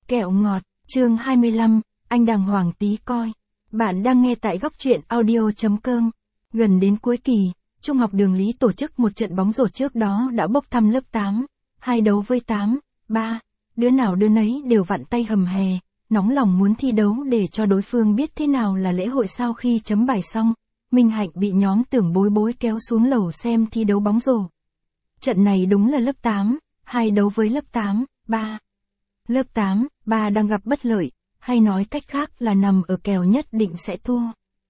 Kẹo ngọt, chương 25, anh đàng hoàng tí coi. Bạn đang nghe tại góc truyện audio.com. Gần đến cuối kỳ, Trung học Đường Lý tổ chức một trận bóng rổ trước đó đã bốc thăm lớp 8, 2 đấu với 8, 3. Đứa nào đứa nấy đều vặn tay hầm hè, nóng lòng muốn thi đấu để cho đối phương biết thế nào là lễ hội. Sau khi chấm bài xong, Minh Hạnh bị nhóm Tưởng Bối Bối kéo xuống lầu xem thi đấu bóng rổ. Trận này đúng là lớp 8, 2 đấu với lớp 8, 3. Lớp 8, 3 đang gặp bất lợi, hay nói cách khác là nằm ở kèo nhất định sẽ thua.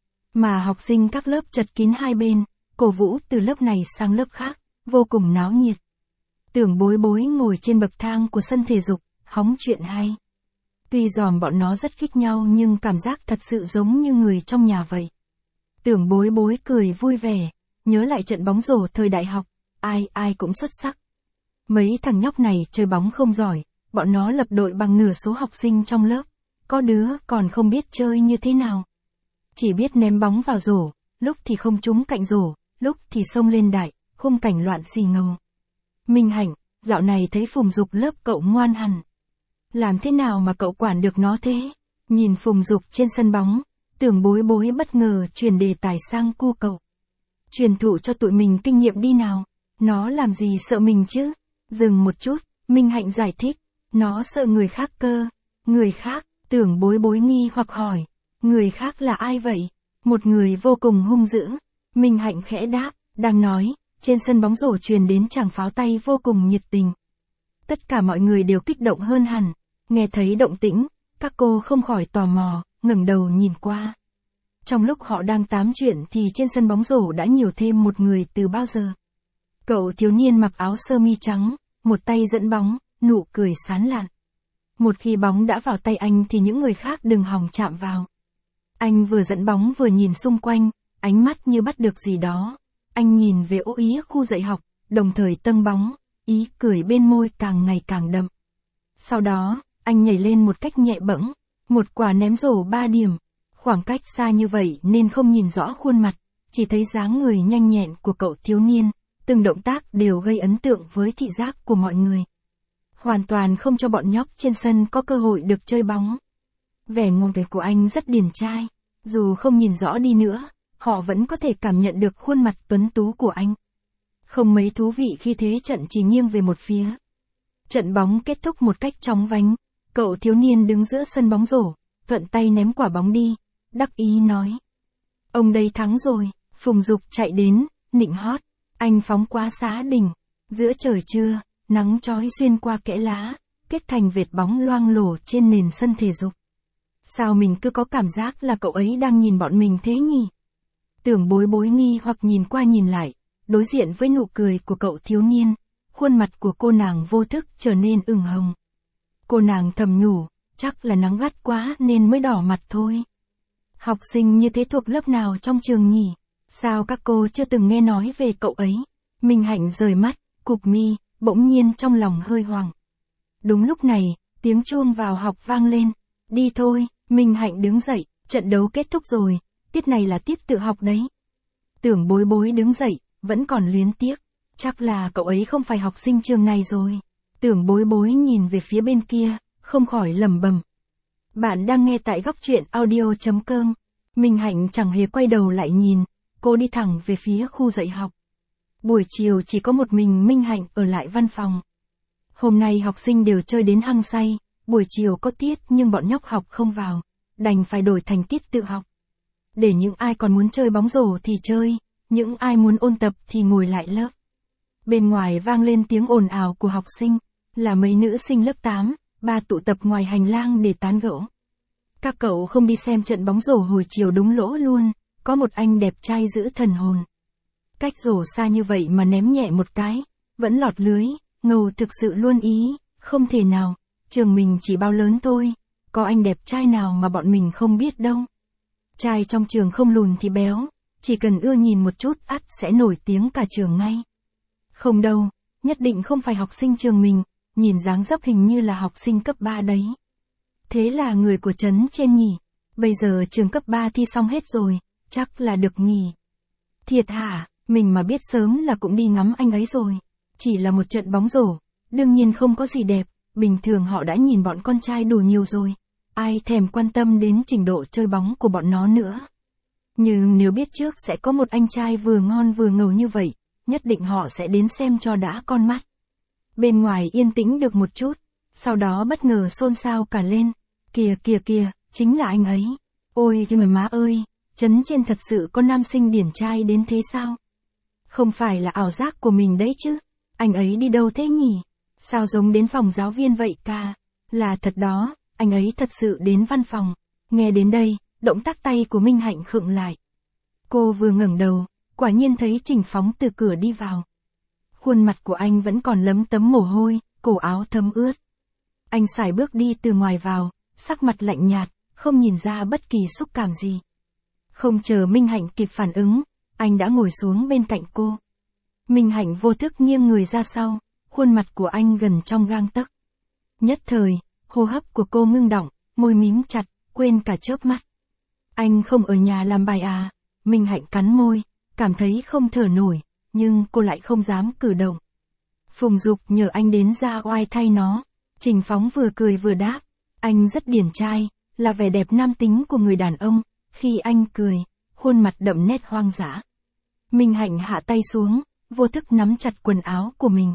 Mà học sinh các lớp chật kín hai bên, cổ vũ từ lớp này sang lớp khác, vô cùng náo nhiệt. Tưởng Bối Bối ngồi trên bậc thang của sân thể dục, hóng chuyện hay. Tuy dòm bọn nó rất khích nhau nhưng cảm giác thật sự giống như người trong nhà vậy. Tưởng Bối Bối cười vui vẻ, nhớ lại trận bóng rổ thời đại học, ai cũng xuất sắc. Mấy thằng nhóc này chơi bóng không giỏi, bọn nó lập đội bằng nửa số học sinh trong lớp, có đứa còn không biết chơi như thế nào. Chỉ biết ném bóng vào rổ, lúc thì không trúng cạnh rổ, lúc thì xông lên đại, khung cảnh loạn xì ngầu. Minh Hạnh, dạo này thấy Phùng Dục lớp cậu ngoan hẳn. Làm thế nào mà cậu quản được nó thế? Nhìn Phùng Dục trên sân bóng, Tưởng Bối Bối bất ngờ chuyển đề tài sang cu cậu. Truyền thụ cho tụi mình kinh nghiệm đi nào, nó làm gì sợ mình chứ? Dừng một chút, Minh Hạnh giải thích, nó sợ người khác cơ. Người khác? Tưởng Bối Bối nghi hoặc hỏi, người khác là ai vậy? Một người vô cùng hung dữ. Minh Hạnh khẽ đáp, đang nói, trên sân bóng rổ truyền đến tràng pháo tay vô cùng nhiệt tình. Tất cả mọi người đều kích động hơn hẳn, nghe thấy động tĩnh, các cô không khỏi tò mò, ngẩng đầu nhìn qua. Trong lúc họ đang tám chuyện thì trên sân bóng rổ đã nhiều thêm một người từ bao giờ. Cậu thiếu niên mặc áo sơ mi trắng, một tay dẫn bóng, nụ cười sán lạn. Một khi bóng đã vào tay anh thì những người khác đừng hòng chạm vào. Anh vừa dẫn bóng vừa nhìn xung quanh, ánh mắt như bắt được gì đó. Anh nhìn về ô yế khu dạy học, đồng thời tâng bóng, ý cười bên môi càng ngày càng đậm. Sau đó, anh nhảy lên một cách nhẹ bẫng, một quả ném rổ 3 điểm. Khoảng cách xa như vậy nên không nhìn rõ khuôn mặt, chỉ thấy dáng người nhanh nhẹn của cậu thiếu niên, từng động tác đều gây ấn tượng với thị giác của mọi người. Hoàn toàn không cho bọn nhóc trên sân có cơ hội được chơi bóng. Vẻ ngông nghếch của anh rất điển trai, dù không nhìn rõ đi nữa, họ vẫn có thể cảm nhận được khuôn mặt tuấn tú của anh. Không mấy thú vị khi thế trận chỉ nghiêng về một phía. Trận bóng kết thúc một cách chóng vánh, cậu thiếu niên đứng giữa sân bóng rổ, thuận tay ném quả bóng đi, đắc ý nói. Ông đây thắng rồi. Phùng Dục chạy đến, nịnh hót, anh phóng quá xá đỉnh. Giữa trời trưa, nắng chói xuyên qua kẽ lá, kết thành vệt bóng loang lổ trên nền sân thể dục. Sao mình cứ có cảm giác là cậu ấy đang nhìn bọn mình thế nhỉ? Tưởng Bối Bối nghi hoặc nhìn qua nhìn lại, đối diện với nụ cười của cậu thiếu niên, khuôn mặt của cô nàng vô thức trở nên ửng hồng. Cô nàng thầm nhủ, chắc là nắng gắt quá nên mới đỏ mặt thôi. Học sinh như thế thuộc lớp nào trong trường nhỉ? Sao các cô chưa từng nghe nói về cậu ấy? Minh Hạnh rời mắt, cụp mi, bỗng nhiên trong lòng hơi hoảng. Đúng lúc này, tiếng chuông vào học vang lên. Đi thôi, Minh Hạnh đứng dậy, trận đấu kết thúc rồi, tiết này là tiết tự học đấy. Tưởng Bối Bối đứng dậy, vẫn còn luyến tiếc, chắc là cậu ấy không phải học sinh trường này rồi. Tưởng Bối Bối nhìn về phía bên kia, không khỏi lẩm bẩm. Bạn đang nghe tại góc truyện audio.com. Minh Hạnh chẳng hề quay đầu lại nhìn, cô đi thẳng về phía khu dạy học. Buổi chiều chỉ có một mình Minh Hạnh ở lại văn phòng. Hôm nay học sinh đều chơi đến hăng say, buổi chiều có tiết nhưng bọn nhóc học không vào, đành phải đổi thành tiết tự học. Để những ai còn muốn chơi bóng rổ thì chơi, những ai muốn ôn tập thì ngồi lại lớp. Bên ngoài vang lên tiếng ồn ào của học sinh, là mấy nữ sinh lớp 8, 3 tụ tập ngoài hành lang để tán gẫu. Các cậu không đi xem trận bóng rổ hồi chiều đúng lỗ luôn, có một anh đẹp trai giữ thần hồn. Cách rổ xa như vậy mà ném nhẹ một cái, vẫn lọt lưới, ngầu thực sự luôn ý, không thể nào, trường mình chỉ bao lớn thôi, có anh đẹp trai nào mà bọn mình không biết đâu. Trai trong trường không lùn thì béo, chỉ cần ưa nhìn một chút ắt sẽ nổi tiếng cả trường ngay. Không đâu, nhất định không phải học sinh trường mình, nhìn dáng dấp hình như là học sinh cấp 3 đấy. Thế là người của trấn trên nhỉ, bây giờ trường cấp 3 thi xong hết rồi, chắc là được nghỉ. Thiệt hả, mình mà biết sớm là cũng đi ngắm anh ấy rồi. Chỉ là một trận bóng rổ, đương nhiên không có gì đẹp, bình thường họ đã nhìn bọn con trai đủ nhiều rồi. Ai thèm quan tâm đến trình độ chơi bóng của bọn nó nữa. Nhưng nếu biết trước sẽ có một anh trai vừa ngon vừa ngầu như vậy, nhất định họ sẽ đến xem cho đã con mắt. Bên ngoài yên tĩnh được một chút, sau đó bất ngờ xôn xao cả lên. Kìa kìa kìa, chính là anh ấy. Ôi kìa má ơi, trấn trên thật sự có nam sinh điển trai đến thế sao? Không phải là ảo giác của mình đấy chứ. Anh ấy đi đâu thế nhỉ? Sao giống đến phòng giáo viên vậy ca? Là thật đó, anh ấy thật sự đến văn phòng. Nghe đến đây, động tác tay của Minh Hạnh khựng lại. Cô vừa ngẩng đầu, quả nhiên thấy Trình Phóng từ cửa đi vào. Khuôn mặt của anh vẫn còn lấm tấm mồ hôi, cổ áo thấm ướt. Anh sải bước đi từ ngoài vào, sắc mặt lạnh nhạt, không nhìn ra bất kỳ xúc cảm gì. Không chờ Minh Hạnh kịp phản ứng, anh đã ngồi xuống bên cạnh cô. Minh Hạnh vô thức nghiêng người ra sau, khuôn mặt của anh gần trong gang tấc. Nhất thời, hô hấp của cô ngưng đọng, môi mím chặt, quên cả chớp mắt. Anh không ở nhà làm bài à? Minh Hạnh cắn môi, cảm thấy không thở nổi, nhưng cô lại không dám cử động. Phùng Dục nhờ anh đến ra oai thay nó. Trình Phóng vừa cười vừa đáp, anh rất điển trai, là vẻ đẹp nam tính của người đàn ông. Khi anh cười, khuôn mặt đậm nét hoang dã. Minh Hạnh hạ tay xuống, vô thức nắm chặt quần áo của mình.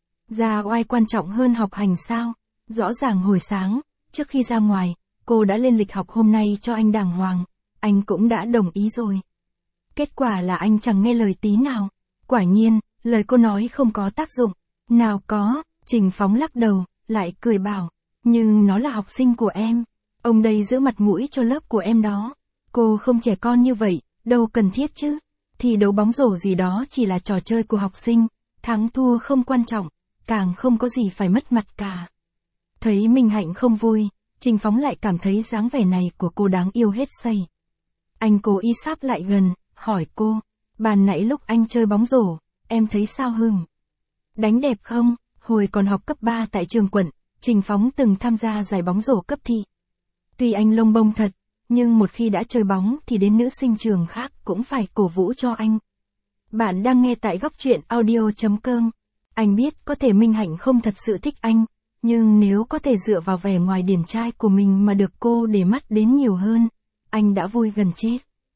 Ra oai quan trọng hơn học hành sao? Rõ ràng hồi sáng, trước khi ra ngoài, cô đã lên lịch học hôm nay cho anh đàng hoàng. Anh cũng đã đồng ý rồi. Kết quả là anh chẳng nghe lời tí nào. Quả nhiên, lời cô nói không có tác dụng. Nào có, Trình Phóng lắc đầu, lại cười bảo. Nhưng nó là học sinh của em. Ông đây giữ mặt mũi cho lớp của em đó. Cô không trẻ con như vậy, đâu cần thiết chứ. Thì đấu bóng rổ gì đó chỉ là trò chơi của học sinh. Thắng thua không quan trọng, càng không có gì phải mất mặt cả. Thấy Minh Hạnh không vui, Trình Phóng lại cảm thấy dáng vẻ này của cô đáng yêu hết sây. Anh cố ý sáp lại gần, hỏi cô, bàn nãy lúc anh chơi bóng rổ, em thấy sao hưng? Đánh đẹp không? Hồi còn học cấp 3 tại trường quận, Trình Phóng từng tham gia giải bóng rổ cấp thị. Tuy anh lông bông thật, nhưng một khi đã chơi bóng thì đến nữ sinh trường khác cũng phải cổ vũ cho anh. Bạn đang nghe tại góc truyện audio.com. Anh biết có thể Minh Hạnh không thật sự thích anh, nhưng nếu có thể dựa vào vẻ ngoài điển trai của mình mà được cô để mắt đến nhiều hơn, anh đã vui gần chết.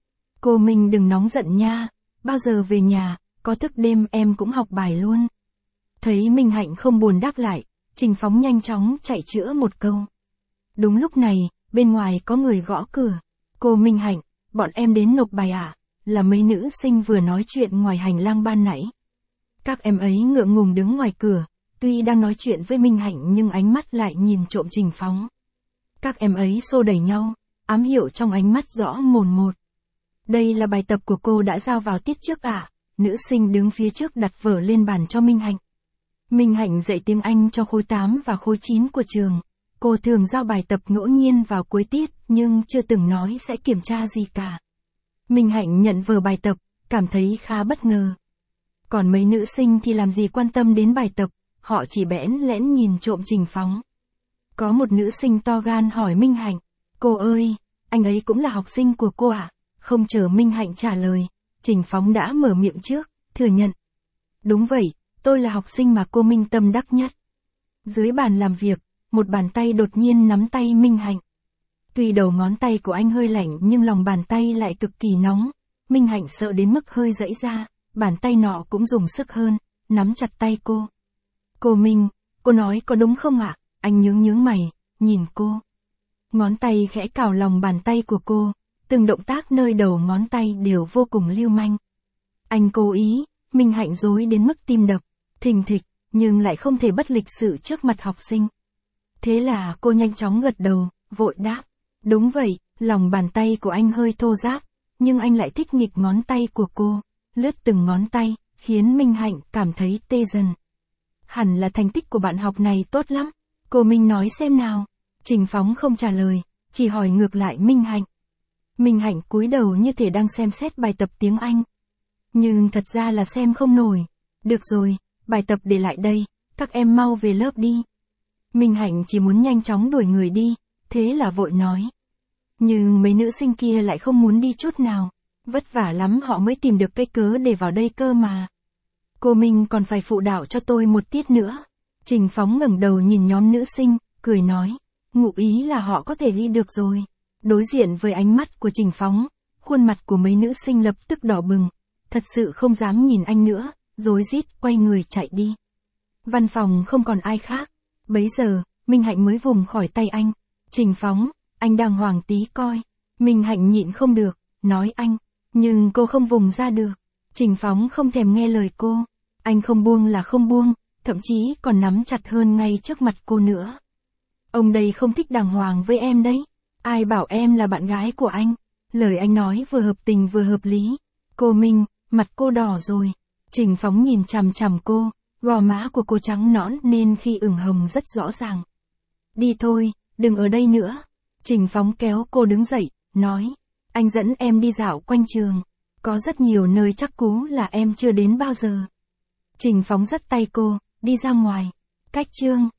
Cô Minh đừng nóng giận nha, bao giờ về nhà, có thức đêm em cũng học bài luôn. Thấy Minh Hạnh không buồn đáp lại, Trình Phóng nhanh chóng chạy chữa một câu. Đúng lúc này, bên ngoài có người gõ cửa. Cô Minh Hạnh, bọn em đến nộp bài à? Là mấy nữ sinh vừa nói chuyện ngoài hành lang ban nãy. Các em ấy ngượng ngùng đứng ngoài cửa, tuy đang nói chuyện với Minh Hạnh nhưng ánh mắt lại nhìn trộm Trình Phóng. Các em ấy xô đẩy nhau, ám hiệu trong ánh mắt rõ mồn một. Đây là bài tập của cô đã giao vào tiết trước à? Nữ sinh đứng phía trước đặt vở lên bàn cho Minh Hạnh. Minh Hạnh dạy tiếng Anh cho khối 8 và khối 9 của trường. Cô thường giao bài tập ngẫu nhiên vào cuối tiết, nhưng chưa từng nói sẽ kiểm tra gì cả. Minh Hạnh nhận vở bài tập, cảm thấy khá bất ngờ. Còn mấy nữ sinh thì làm gì quan tâm đến bài tập, họ chỉ bẽn lẽn nhìn trộm Trình Phóng. Có một nữ sinh to gan hỏi Minh Hạnh, cô ơi, anh ấy cũng là học sinh của cô à? Không chờ Minh Hạnh trả lời, Trình Phóng đã mở miệng trước, thừa nhận. Đúng vậy, tôi là học sinh mà cô Minh tâm đắc nhất. Dưới bàn làm việc, một bàn tay đột nhiên nắm tay Minh Hạnh. Tuy đầu ngón tay của anh hơi lạnh nhưng lòng bàn tay lại cực kỳ nóng. Minh Hạnh sợ đến mức hơi giãy ra, bàn tay nọ cũng dùng sức hơn, nắm chặt tay cô. Cô Minh, cô nói có đúng không ạ? Anh nhướng mày, nhìn cô. Ngón tay khẽ cào lòng bàn tay của cô, từng động tác nơi đầu ngón tay đều vô cùng lưu manh. Anh cố ý, Minh Hạnh rối đến mức tim đập, thình thịch, nhưng lại không thể bất lịch sự trước mặt học sinh. Thế là cô nhanh chóng gật đầu, vội đáp. Đúng vậy, lòng bàn tay của anh hơi thô ráp, nhưng anh lại thích nghịch ngón tay của cô, lướt từng ngón tay, khiến Minh Hạnh cảm thấy tê dần. Hẳn là thành tích của bạn học này tốt lắm. Cô Minh nói xem nào. Trình Phóng không trả lời, chỉ hỏi ngược lại Minh Hạnh. Minh Hạnh cúi đầu như thể đang xem xét bài tập tiếng Anh. Nhưng thật ra là xem không nổi. Được rồi, bài tập để lại đây, các em mau về lớp đi. Minh Hạnh chỉ muốn nhanh chóng đuổi người đi, thế là vội nói. Nhưng mấy nữ sinh kia lại không muốn đi chút nào. Vất vả lắm họ mới tìm được cái cớ để vào đây cơ mà. Cô Minh còn phải phụ đạo cho tôi một tiết nữa. Trình Phóng ngẩng đầu nhìn nhóm nữ sinh, cười nói. Ngụ ý là họ có thể đi được rồi. Đối diện với ánh mắt của Trình Phóng, khuôn mặt của mấy nữ sinh lập tức đỏ bừng. Thật sự không dám nhìn anh nữa, rối rít quay người chạy đi. Văn phòng không còn ai khác. Bấy giờ, Minh Hạnh mới vùng khỏi tay anh. Trình Phóng, anh đàng hoàng tí coi. Minh Hạnh nhịn không được, nói anh. Nhưng cô không vùng ra được. Trình Phóng không thèm nghe lời cô. Anh không buông là không buông, thậm chí còn nắm chặt hơn ngay trước mặt cô nữa. Ông đây không thích đàng hoàng với em đấy. Ai bảo em là bạn gái của anh. Lời anh nói vừa hợp tình vừa hợp lý. Cô Minh, mặt cô đỏ rồi. Trình Phóng nhìn chằm chằm cô, gò má của cô trắng nõn nên khi ửng hồng rất rõ ràng. Đi thôi, đừng ở đây nữa. Trình Phóng kéo cô đứng dậy, nói. Anh dẫn em đi dạo quanh trường. Có rất nhiều nơi chắc cú là em chưa đến bao giờ. Trình Phóng dắt tay cô, đi ra ngoài. Cách chương